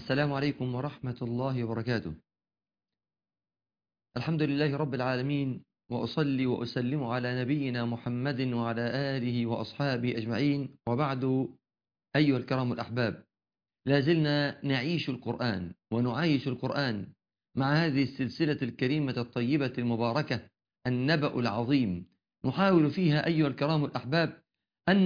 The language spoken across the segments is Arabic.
السلام عليكم ورحمة الله وبركاته. الحمد لله رب العالمين، وأصلي وأسلم على نبينا محمد وعلى آله وأصحابه أجمعين، وبعد. أيها الكرام الأحباب، لازلنا نعيش القرآن ونعايش القرآن مع هذه السلسلة الكريمة الطيبة المباركة، النبأ العظيم. نحاول فيها أيها الكرام الأحباب أن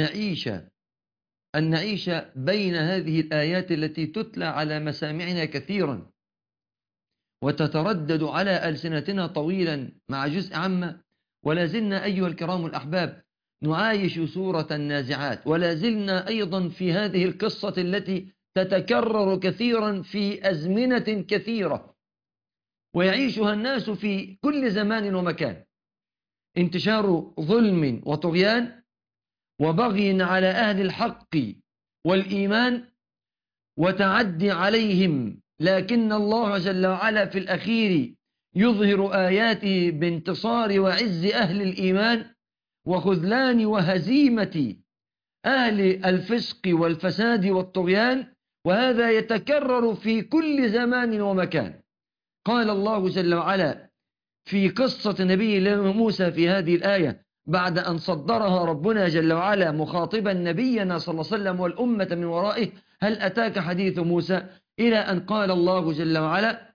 نعيش بين هذه الآيات التي تتلى على مسامعنا كثيرا وتتردد على ألسنتنا طويلا مع جزء عامة. ولا زلنا أيها الكرام الأحباب نعايش سورة النازعات، ولا زلنا أيضا في هذه القصة التي تتكرر كثيرا في أزمنة كثيرة ويعيشها الناس في كل زمان ومكان: انتشار ظلم وطغيان وبغي على أهل الحق والإيمان وتعدي عليهم، لكن الله جل وعلا في الأخير يظهر آياته بانتصار وعز أهل الإيمان وخذلان وهزيمة أهل الفسق والفساد والطغيان، وهذا يتكرر في كل زمان ومكان. قال الله جل وعلا في قصة نبي الله موسى في هذه الآية بعد أن صدرها ربنا جل وعلا مخاطبا نبينا صلى الله عليه وسلم والأمة من ورائه: هل أتاك حديث موسى؟ إلى أن قال الله جل وعلا: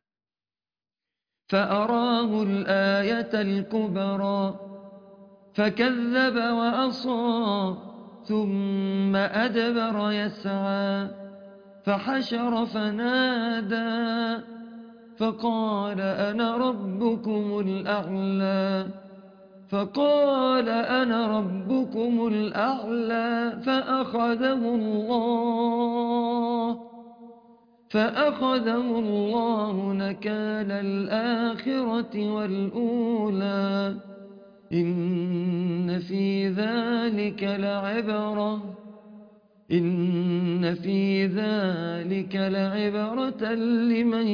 فأراه الآية الكبرى فكذب وأصى ثم أدبر يسعى فحشر فنادى فقال أنا ربكم الأعلى فأخذه الله نكال الآخرة والأولى إن في ذلك لعبرة لمن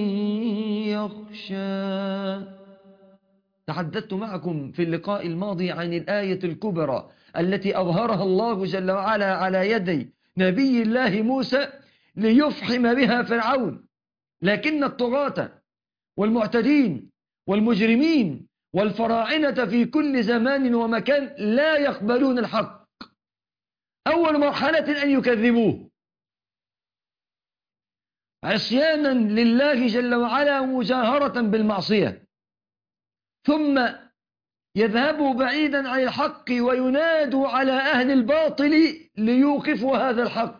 يخشى. تحدثت معكم في اللقاء الماضي عن الآية الكبرى التي أظهرها الله جل وعلا على يدي نبي الله موسى ليفحم بها فرعون، لكن الطغاة والمعتدين والمجرمين والفراعنة في كل زمان ومكان لا يقبلون الحق. أول مرحلة أن يكذبوه عصيانا لله جل وعلا مجاهرة بالمعصية، ثم يذهبوا بعيدا عن الحق وينادوا على أهل الباطل ليوقفوا هذا الحق،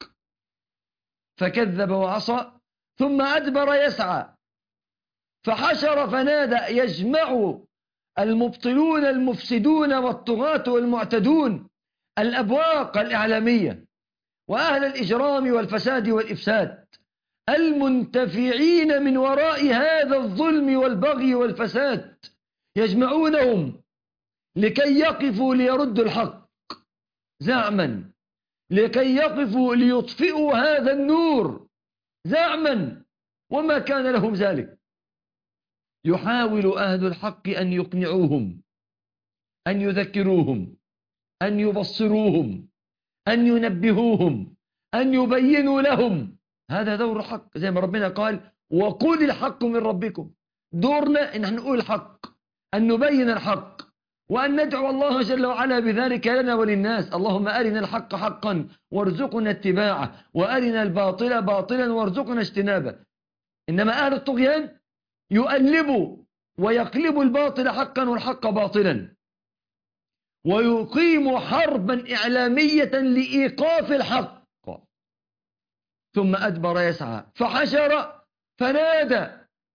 فكذب وعصى ثم أدبر يسعى فحشر فنادى، يجمع المبطلون المفسدون والطغاة والمعتدون الأبواق الإعلامية وأهل الإجرام والفساد والإفساد المنتفعين من وراء هذا الظلم والبغي والفساد، يجمعونهم لكي يقفوا ليردوا الحق زعما، لكي يقفوا ليطفئوا هذا النور زعما، وما كان لهم ذلك. يحاول أهل الحق أن يقنعوهم، أن يذكروهم، أن يبصروهم، أن ينبهوهم، أن يبينوا لهم. هذا دور الحق، زي ما ربنا قال: وقل الحق من ربكم. دورنا إن نقول الحق، أن نبين الحق، وأن ندعو الله جل وعلا بذلك لنا وللناس. اللهم أرنا الحق حقا وارزقنا اتباعه، وأرنا الباطل باطلا وارزقنا اجتنابه. إنما أهل الطغيان يؤلبوا ويقلبوا الباطل حقا والحق باطلا، ويقيموا حربا إعلامية لإيقاف الحق. ثم أدبر يسعى فحشر فنادى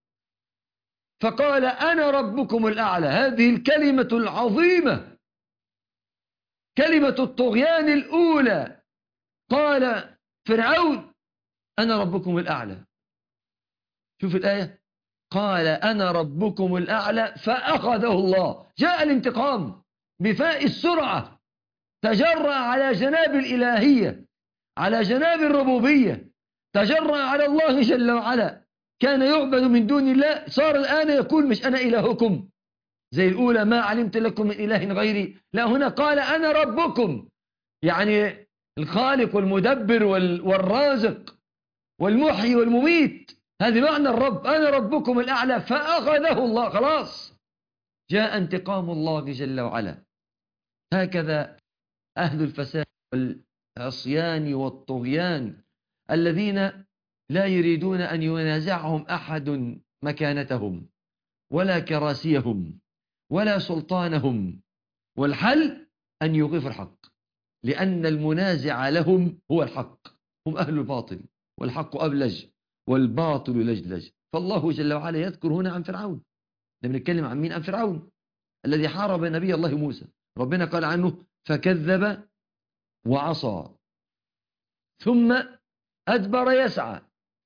فقال أنا ربكم الأعلى. هذه الكلمة العظيمة، كلمة الطغيان الأولى. قال فرعون أنا ربكم الأعلى. شوف الآية: قال أنا ربكم الأعلى فأخذه الله. جاء الانتقام بفاء السرعة، تجرأ على جناب الإلهية، على جناب الربوبية، تجرأ على الله جل وعلا. كان يعبد من دون الله، صار الآن يقول مش أنا إلهكم زي الأولى: ما علمت لكم من إله غيري. لا، هنا قال أنا ربكم، يعني الخالق والمدبر والرازق والمحيي والمميت، هذه معنى الرب، أنا ربكم الأعلى، فأخذه الله. خلاص جاء انتقام الله جل وعلا. هكذا أهل الفساد والعصيان والطغيان الذين لا يريدون أن ينازعهم أحد مكانتهم ولا كراسيهم ولا سلطانهم، والحل أن يوقف الحق، لأن المنازع لهم هو الحق، هم أهل الباطل، والحق أبلج والباطل لجلج. فالله جل وعلا يذكر هنا عن فرعون. بنتكلم عن مين؟ عن فرعون الذي حارب نبي الله موسى. ربنا قال عنه فكذب وعصى ثم أدبر يسعى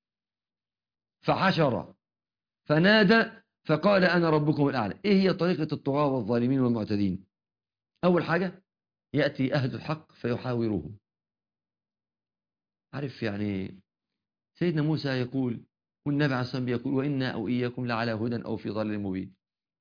فحشر فنادى فقال أنا ربكم الأعلى. إيه هي طريقة الطغاة والظالمين والمعتدين؟ أول حاجة يأتي أهل الحق فيحاوروهم. عارف يعني سيدنا موسى يقول، والنبي عليه الصلاة والسلام يقول وإنا أو إياكم لعلى هدى أو في ضلال مبين.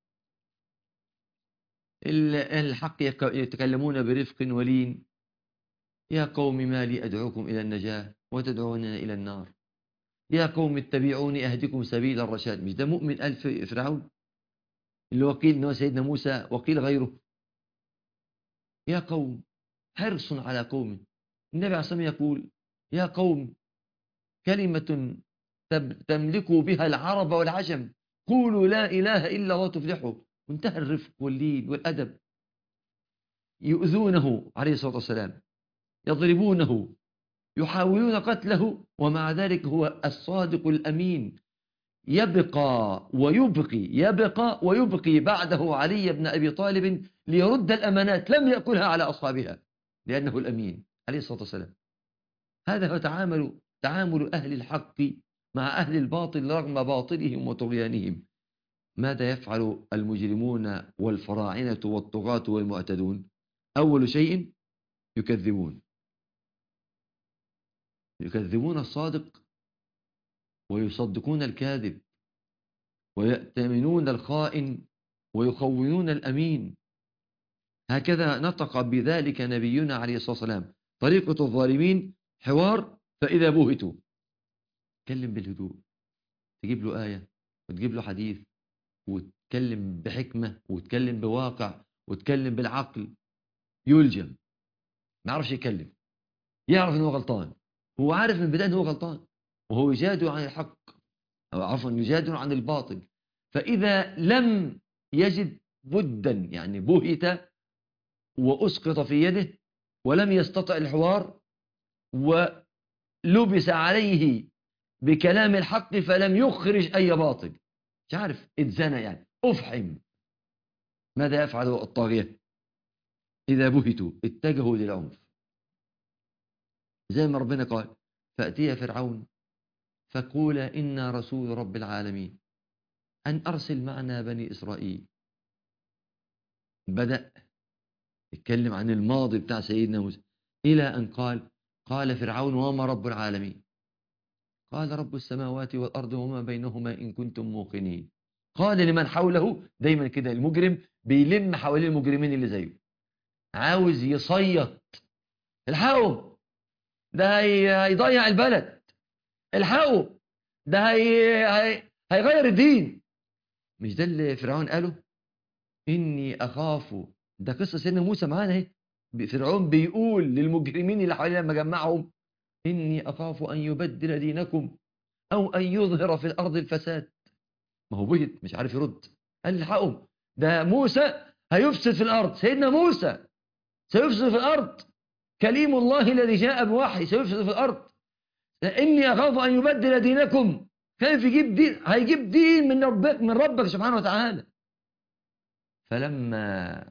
الحق يتكلمون برفق ولين، يا قوم ما لي أدعوكم إلى النجاة وتدعوننا إلى النار، يا قوم اتبعوني أهدكم سبيل الرشاد. مش ده مؤمن ألف فرعون اللي وقيل إنه سيدنا موسى وقيل غيره؟ يا قوم، حرص على قوم. النبي عليه الصلاة والسلام يقول يا قوم كلمة تملكوا بها العرب والعجم، قولوا لا إله إلا الله تفلحوا. منتهى الرفق واللين والأدب. يؤذونه عليه الصلاة والسلام، يضربونه، يحاولون قتله، ومع ذلك هو الصادق الأمين. يبقى ويبقي بعده علي بن أبي طالب ليرد الأمانات لم يأكلها على أصحابها، لأنه الأمين عليه الصلاة والسلام. هذا هو تعامل أهل الحق مع أهل الباطل رغم باطلهم وطغيانهم. ماذا يفعل المجرمون والفراعنة والطغاة والمعتدون؟ أول شيء يكذبون الصادق ويصدقون الكاذب، ويأتمنون الخائن ويخونون الأمين. هكذا نطق بذلك نبينا عليه الصلاة والسلام. طريقة الظالمين حوار فإذا بهتوا. تكلم بالهدوء، تجيب له آية وتجيب له حديث وتكلم بحكمة وتكلم بواقع وتكلم بالعقل. يلجم، ما يعرفش يتكلم، يعرف انه غلطان، هو عارف من بداية انه غلطان، وهو يجادل عن الحق، أو عفوا يجادل عن الباطل. فإذا لم يجد بدا، يعني بهت وأسقط في يده ولم يستطع الحوار ولبس عليه بكلام الحق فلم يخرج أي باطل، مش عارف اتزنى، يعني أفحم. ماذا يفعل الطاغية؟ إذا بهتوا اتجهوا للعنف، زي ما ربنا قال فأتي فرعون فقول إنا رسول رب العالمين أن أرسل معنا بني إسرائيل. بدأ يتكلم عن الماضي بتاع سيدنا موسى إلى أن قال فرعون وما رب العالمين؟ قال رب السماوات والأرض وما بينهما إن كنتم موقنين. قال لمن حوله، دايما كده المجرم بيلم حوالين المجرمين اللي زيه، عاوز يصيط، الحقوا ده هيضيع البلد، الحقوا ده هيغير الدين. مش ده اللي فرعون قاله؟ إني أخاف. ده قصة سيدنا موسى معانا اهي. فرعون بيقول للمجرمين اللي حواليه لما جمعهم إني أخاف أن يبدل دينكم أو أن يظهر في الأرض الفساد. ما هو بهت مش عارف يرد، قال الحقهم ده موسى هيفسد في الأرض. سيدنا موسى سيفسد في الأرض، كليم الله الذي جاء بوحي سيفسد في الأرض. إني أخاف أن يبدل دينكم. كيف يجيب دين؟ هيجيب دين من ربك سبحانه وتعالى. فلما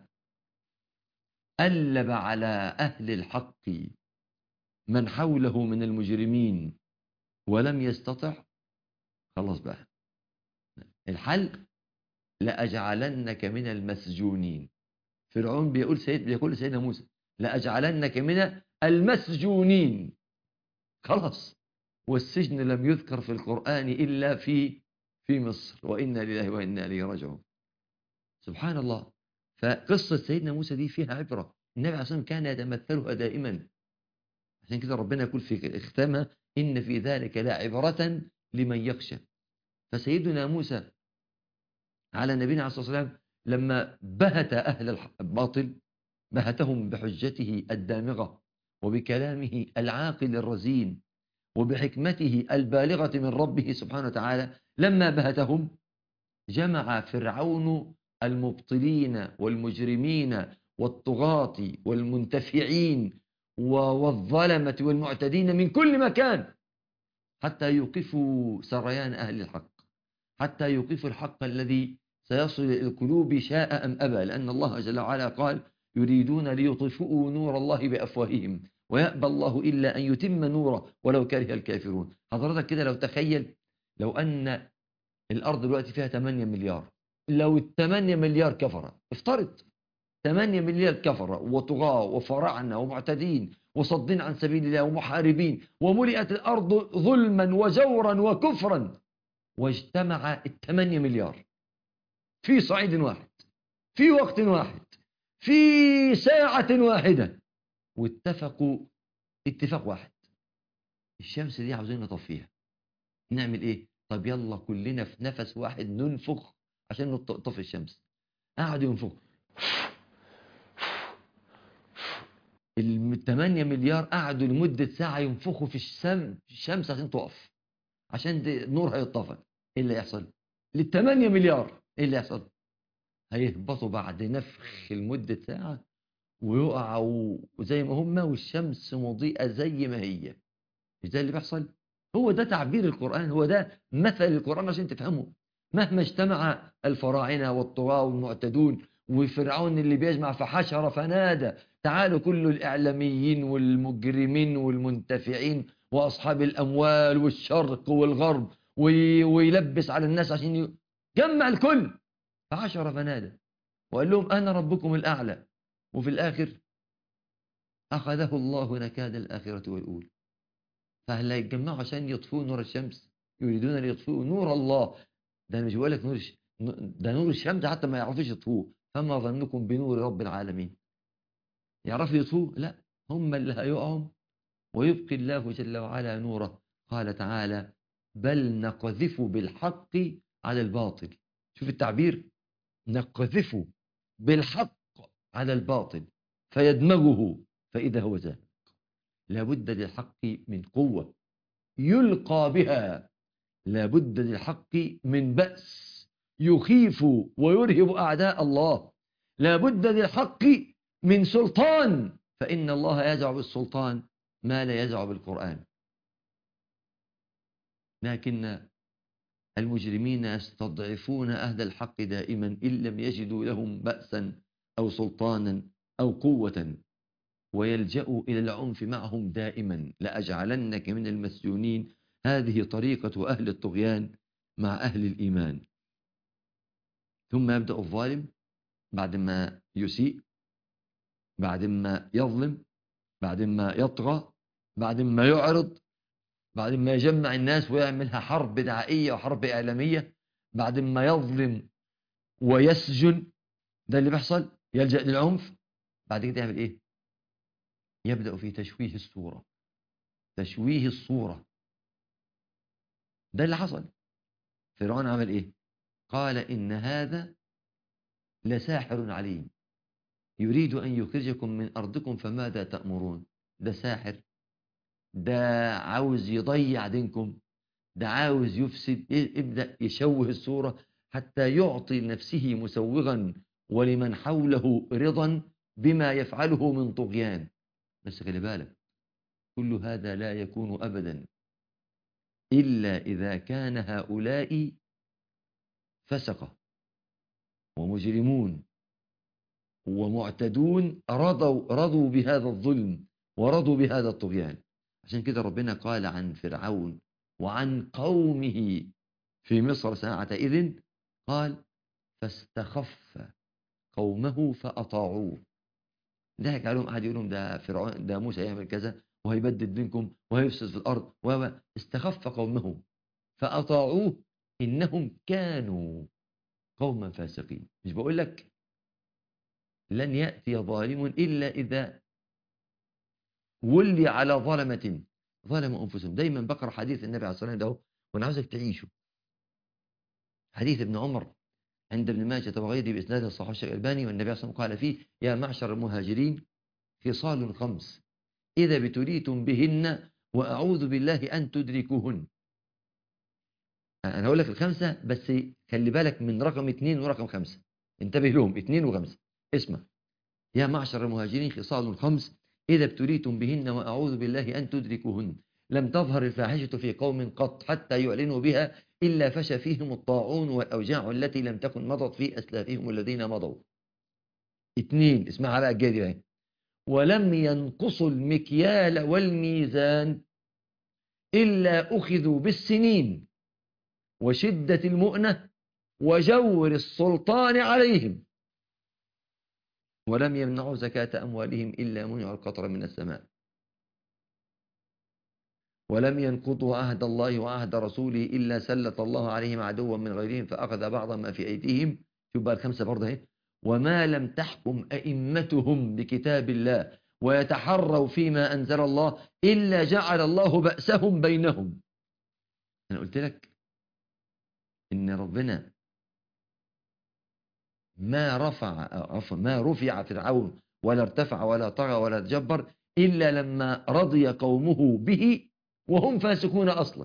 قلب على أهل الحق من حوله من المجرمين ولم يستطع، خلاص بقى الحل لأجعلنك من المسجونين. فرعون بيقول سيدنا موسى لأجعلنك من المسجونين. خلاص، والسجن لم يذكر في القرآن إلا في مصر، وإنا لله وإنا إليه راجعون. سبحان الله. فقصة سيدنا موسى دي فيها عبرة. النبي عليه الصلاة والسلام كان يتمثلها دائما، عشان كده ربنا يقول في ختامها إن في ذلك لعبرة لمن يخشى. فسيدنا موسى على نبينا عليه الصلاة والسلام لما بهت أهل الباطل بهتهم بحجته الدامغة وبكلامه العاقل الرزين وبحكمته البالغة من ربه سبحانه وتعالى. لما بهتهم جمع فرعون المبطلين والمجرمين والطغاة والمنتفعين والظلمة والمعتدين من كل مكان حتى يوقفوا سريان أهل الحق، حتى يوقفوا الحق الذي سيصل إلى القلوب شاء أم أبى، لأن الله جل وعلا قال يريدون ليطفئوا نور الله بأفواههم ويأبى الله إلا أن يتم نوره ولو كره الكافرون. حضرتك كده لو تخيل لو أن الأرض دلوقتي فيها 8 مليار، لو ال 8 مليار كفرة، افترض 8 مليار كفرة وطغاة وفراعنة ومعتدين وصدين عن سبيل الله ومحاربين، وملئت الأرض ظلما وجورا وكفرا، واجتمع ال 8 مليار في صعيد واحد في وقت واحد في ساعة واحدة واتفقوا اتفاق واحد، الشمس دي عاوزين نطفيها، نعمل ايه؟ طب يلا كلنا في نفس واحد ننفخ عشان نطفي الشمس. قعدوا ينفخوا ال 8 مليار، قعدوا لمدة ساعة ينفخوا في الشمس عشان تقف، عشان نورها يطفى. ايه اللي يحصل؟ لل 8 مليار ايه اللي يحصل؟ هيهبطوا بعد نفخ لمدة ساعة ويقعوا زي ما هم والشمس مضيئة زي ما هي. مش ده اللي بيحصل؟ هو ده تعبير القرآن، هو ده مثل القرآن عشان تفهمه. مهما اجتمع الفراعنة والطغاة والمعتدون وفرعون اللي بيجمع فحشر فنادى، تعالوا كل الإعلاميين والمجرمين والمنتفعين وأصحاب الأموال والشرق والغرب ويلبس على الناس عشان جمع الكل، فحشر فنادى وقال لهم أنا ربكم الأعلى. وفي الآخر أخذه الله نكال الآخرة والأولى. فهل هيتجمعوا عشان يطفئوا نور الشمس؟ يريدون أن يطفئوا نور الله. ده أنا مش بقول لك ده نور الشمس حتى ما يعرفوش يطفوه، فما ظنكم بنور رب العالمين؟ يعرفوا يطفوه؟ لا، هم اللي هيقعوا ويبقي الله جل وعلا نوره. قال تعالى بل نقذف بالحق على الباطل. شوف التعبير، نقذف بالحق على الباطل فيدمغه فإذا هو زاهق. لابد للحق من قوة يلقى بها، لابد للحق من بأس يخيف ويرهب أعداء الله، لابد للحق من سلطان، فإن الله يزع بالسلطان ما لا يزع بالقرآن. لكن المجرمين يستضعفون أهل الحق دائما إن لم يجدوا لهم بأسا أو سلطانا أو قوة، ويلجأوا إلى العنف معهم دائما. لأجعلنك من المسجونين، هذه طريقة أهل الطغيان مع أهل الإيمان. ثم يبدأ الظالم بعد ما يسيء، بعد ما يظلم، بعد ما يطغى، بعد ما يعرض، بعد ما يجمع الناس ويعملها حرب دعائية وحرب إعلامية، بعد ما يظلم ويسجن، ده اللي بيحصل، يلجأ للعنف. بعد كده يعمل إيه؟ يبدأ في تشويه الصورة، تشويه الصورة. ده اللي حصل. فرعون عمل إيه؟ قال إن هذا لساحر عليم يريد أن يخرجكم من أرضكم فماذا تأمرون. ده ساحر، ده عاوز يضيع دينكم، ده عاوز يفسد. ابدأ يشوه الصورة حتى يعطي لنفسه مسوغا ولمن حوله رضا بما يفعله من طغيان. بس خلي بالك، كل هذا لا يكون أبدا إلا إذا كان هؤلاء فسقة ومجرمون ومعتدون رضوا بهذا الظلم ورضوا بهذا الطغيان. عشان كده ربنا قال عن فرعون وعن قومه في مصر ساعة إذن، قال فاستخف قومه فأطاعوه. ضحك عليهم، قعد يقول لهم ده فرعون، ده موسى يعمل كذا وهيبدد دينكم وهيفسد في الأرض، استخف قومه فأطاعوه إنهم كانوا قوما فاسقين. مش بقول لك لن يأتي ظالم إلا إذا ولي على ظلمة ظلموا أنفسهم. دايما بقرأ حديث النبي عليه الصلاة والسلام ده وأنا عاوزك تعيشه. حديث ابن عمر عند ابن ماجه وغيره بإسناد صحيح الشيخ الألباني، والنبي عليه الصلاة والسلام قال فيه: يا معشر المهاجرين خصال خمس إذا ابتليتم بهن وأعوذ بالله أن تدركوهن. أنا هقول لك الخمسة بس خلي بالك من رقم 2 ورقم 5، انتبه لهم 2 و5. اسمع: يا معشر المهاجرين خصال خمس إذا ابتليتم بهن وأعوذ بالله أن تدركوهن. لم تظهر الفاحشة في قوم قط حتى يعلنوا بها إلا فشى فيهم الطاعون والأوجاع التي لم تكن مضت في أسلافهم الذين مضوا. 2، اسمعها بقى الجاية دي: ولم ينقصوا المكيال والميزان إلا أخذوا بالسنين وشدة المؤنة وجور السلطان عليهم، ولم يمنعوا زكاة أموالهم إلا منعوا القطر من السماء، ولم ينقضوا عهد الله وعهد رسوله إلا سلط الله عليهم عدوا من غيرهم فأخذ بعض ما في أيديهم. شوف بقى الخمسة برضه اهي: وما لم تحكم أئمتهم بكتاب الله ويتحروا فيما أنزل الله إلا جعل الله بأسهم بينهم. أنا قلت لك إن ربنا ما رفع فرعون ولا ارتفع ولا طغى ولا تجبر إلا لما رضي قومه به وهم فاسقون أصلا،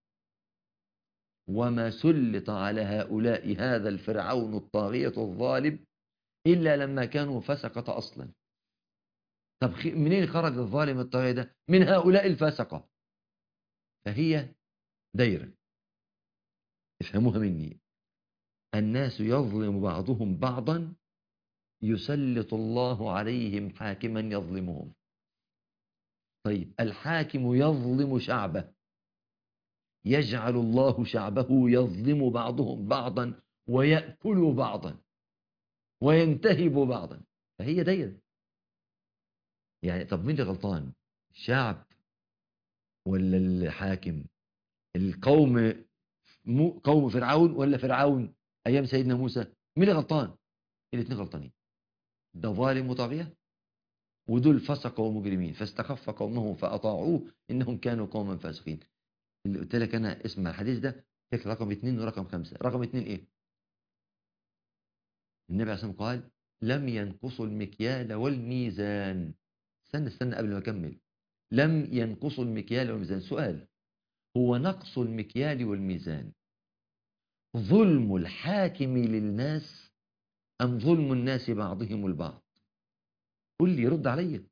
وما سلط على هؤلاء هذا الفرعون الطاغية الظالم إلا لما كانوا فسقة أصلا. طب منين خرج الظالم الطاغية ده؟ من هؤلاء الفاسقة. فهي دايرة، افهموها مني: الناس يظلم بعضهم بعضا يسلط الله عليهم حاكما يظلمهم. طيب الحاكم يظلم شعبه يجعل الله شعبه يظلم بعضهم بعضا ويأكل بعضا وينتهب بعضا. فهي دايرة. يعني طب مين اللي غلطان؟ الشعب ولا الحاكم؟ القوم قوم فرعون ولا فرعون أيام سيدنا موسى؟ مين اللي غلطان؟ الاثنين غلطانين. ده ظالم وطاغية، ودول فسقوا ومجرمين فاستخف قومه فأطاعوه إنهم كانوا قوما فاسقين. اللي قلت لك أنا اسم الحديث ده فكر رقم 2 ورقم 5. رقم 2 إيه؟ النبي عليه الصلاة والسلام قال: لم ينقصوا المكيال والميزان. استنى قبل ما أكمل. لم ينقصوا المكيال والميزان. سؤال: هو نقص المكيال والميزان ظلم الحاكم للناس أم ظلم الناس بعضهم البعض؟ قل لي، رد عليا.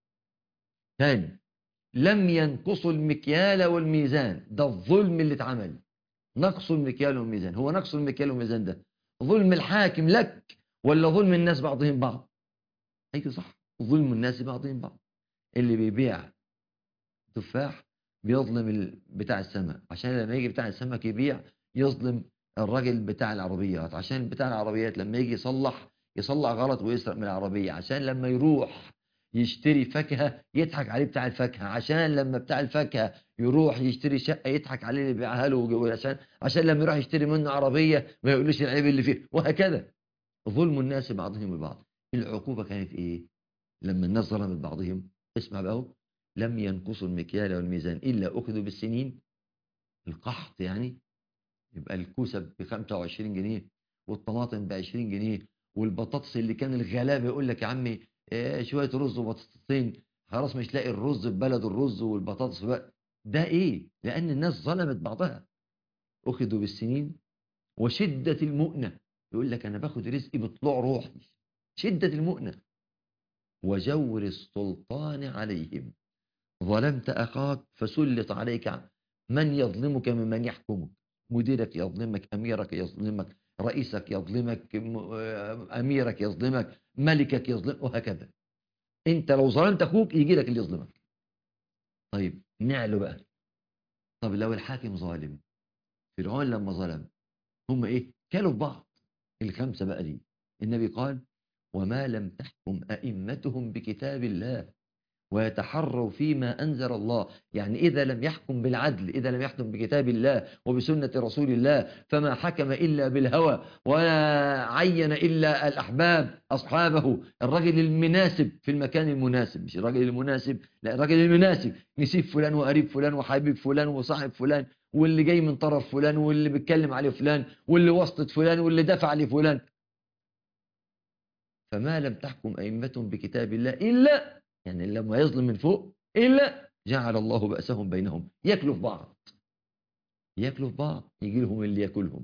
ثاني: لم ينقصوا المكيال والميزان، ده الظلم اللي اتعمل. نقص المكيال والميزان، هو نقص المكيال والميزان ده ظلم الحاكم لك ولا ظلم الناس بعضهم بعض؟ ايوه صح، ظلم الناس بعضهم بعض. اللي بيبيع تفاح بيظلم بتاع السمك عشان لما يجي بتاع السمك يبيع يظلم الراجل بتاع العربيات عشان بتاع العربيات لما يجي يصلح غلط ويسرق من العربية عشان لما يروح يشتري فاكهة يضحك عليه بتاع الفاكهة عشان لما بتاع الفاكهة يروح يشتري شقة يضحك عليه اللي بيعها له عشان لما يروح يشتري منه عربية ما يقولوش العيب اللي فيه، وهكذا. ظلم الناس بعضهم البعض. العقوبة كانت ايه لما الناس ظلمت بعضهم؟ اسمع بقى: لم ينقصوا المكيال والميزان إلا أخذوا بالسنين. القحط يعني يبقى الكوسة ب 25 جنيه والطماطم ب 20 جنيه والبطاطس اللي كان الغلابة يقول لك يا عمي شوية رز وبطاطسين خلاص مش لاقي الرز في بلد الرز والبطاطس بقى. ده ايه؟ لأن الناس ظلمت بعضها. أخذوا بالسنين وشدة المؤنة، يقول لك أنا باخد رزقي بطلوع روحي، شدة المؤنة، وجور السلطان عليهم. ظلمت أخاك فسلط عليك من يظلمك ممن يحكمك. مديرك يظلمك، أميرك يظلمك، رئيسك يظلمك، أميرك يظلمك، ملكك يظلمك، وهكذا. أنت لو ظلمت أخوك يجي لك اللي يظلمك. طيب نعلو بقى. طب لو الحاكم ظالم، فرعون لما ظلم هم إيه؟ كلوا في بعض. الخمسة بقى دي النبي قال: وما لم تحكم أئمتهم بكتاب الله ويتحروا فيما أنزل الله. يعني إذا لم يحكم بالعدل، إذا لم يحكم بكتاب الله وبسنة رسول الله، فما حكم إلا بالهوى ولا عين إلا الأحباب أصحابه، الرجل المناسب في المكان المناسب، مش الرجل المناسب، لا الرجل المناسب، نسيب فلان وقريب فلان وحبيب فلان وصاحب فلان، واللي جاي من طرف فلان، واللي بيتكلم عليه فلان، واللي وسطت فلان، واللي دفع لفلان. فما لم تحكم أئمتهم بكتاب الله إلا، يعني لما يظلم من فوق، إلا جعل الله بأسهم بينهم، ياكلوا في بعض، ياكلوا في بعض، يجي لهم اللي ياكلهم،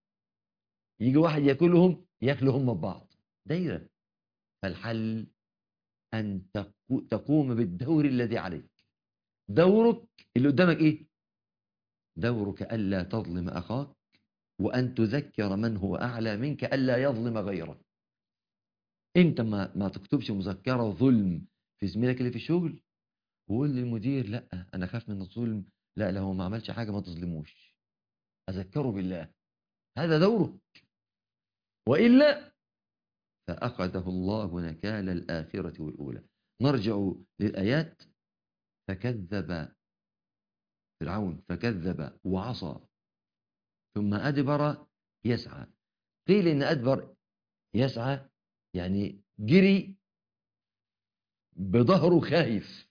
يجي واحد ياكلهم، ياكلوا هم ببعض، دايرة. فالحل أن تقوم بالدور الذي عليك. دورك اللي قدامك إيه؟ دورك ألا تظلم أخاك، وأن تذكر من هو أعلى منك ألا يظلم غيره. أنت ما تكتبش مذكرة ظلم في زميلك اللي في الشغل، وقول للمدير لا أنا خاف من الظلم، لا لو ما عملش حاجة ما تظلموش، أذكره بالله. هذا دوره. وإلا فأخذه الله نكال الآخرة والأولى. نرجع للآيات. فكذب فرعون، فكذب وعصى ثم أدبر يسعى. قيل إن أدبر يسعى يعني جري بظهره خايف.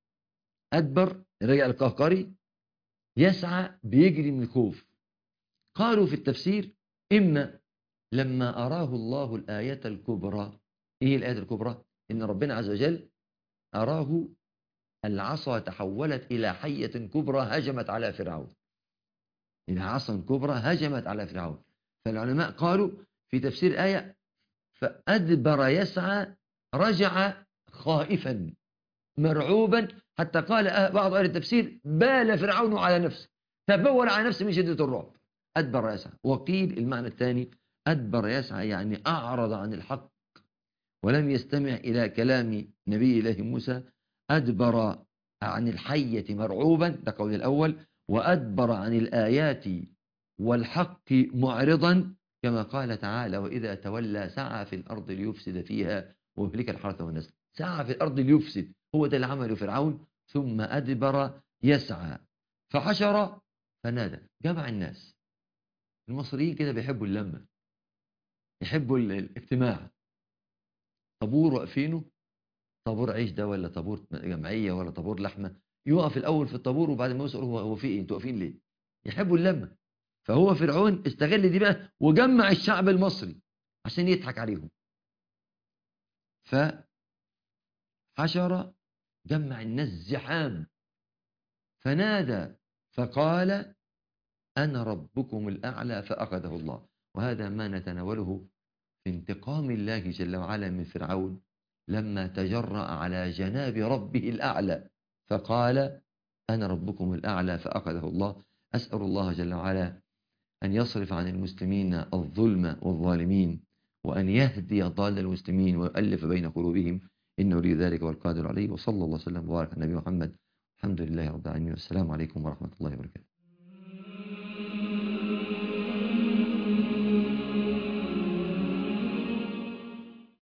أدبر رجع القهقري، يسعى بيجري من الخوف. قالوا في التفسير إما لما أراه الله الآية الكبرى. إيه الآية الكبرى؟ إن ربنا عز وجل أراه العصا تحولت إلى حية كبرى هجمت على فرعون، إلى عصا كبرى هجمت على فرعون. فالعلماء قالوا في تفسير آية فأدبر يسعى، رجع خائفا مرعوبا، حتى قال بعض أهل التفسير بال فرعون على نفسه، تبول على نفسه من شدة الرعب. أدبر يسعى. وقيل المعنى الثاني أدبر يسعى يعني أعرض عن الحق ولم يستمع إلى كلام نبي الله موسى. أدبر عن الحية مرعوبا، ده قول الأول، وأدبر عن الآيات والحق معرضا، كما قال تعالى وإذا تولى سعى في الأرض ليفسد فيها ويهلك الحرث والنسل. سعى في الأرض ليفسد، هو ده اللي عمله فرعون. ثم أدبر يسعى فحشر فنادى، جمع الناس. المصريين كده بيحبوا اللمة، يحبوا الاجتماع. طابور واقفينه، طابور عيش ده ولا طابور جمعية ولا طابور لحمة، يقف الأول في الطابور وبعد ما يسأل هو في إيه، انتوا واقفين ليه؟ يحبوا اللمة. فهو فرعون استغل دي بقى وجمع الشعب المصري عشان يضحك عليهم. فحشر، جمع الناس زحام، فنادى فقال أنا ربكم الأعلى فأخذه الله. وهذا ما نتناوله في انتقام الله جل وعلا من فرعون لما تجرأ على جناب ربه الأعلى فقال أنا ربكم الأعلى فأخذه الله. أسأل الله جل وعلا أن يصرف عن المسلمين الظلم والظالمين، وأن يهدي ضال المسلمين ويؤلف بين قلوبهم، إنه يريد ذلك والقادر عليه. وصلى الله وسلم وبارك على النبي محمد. الحمد لله رب العالمين، والسلام عليكم ورحمة الله وبركاته.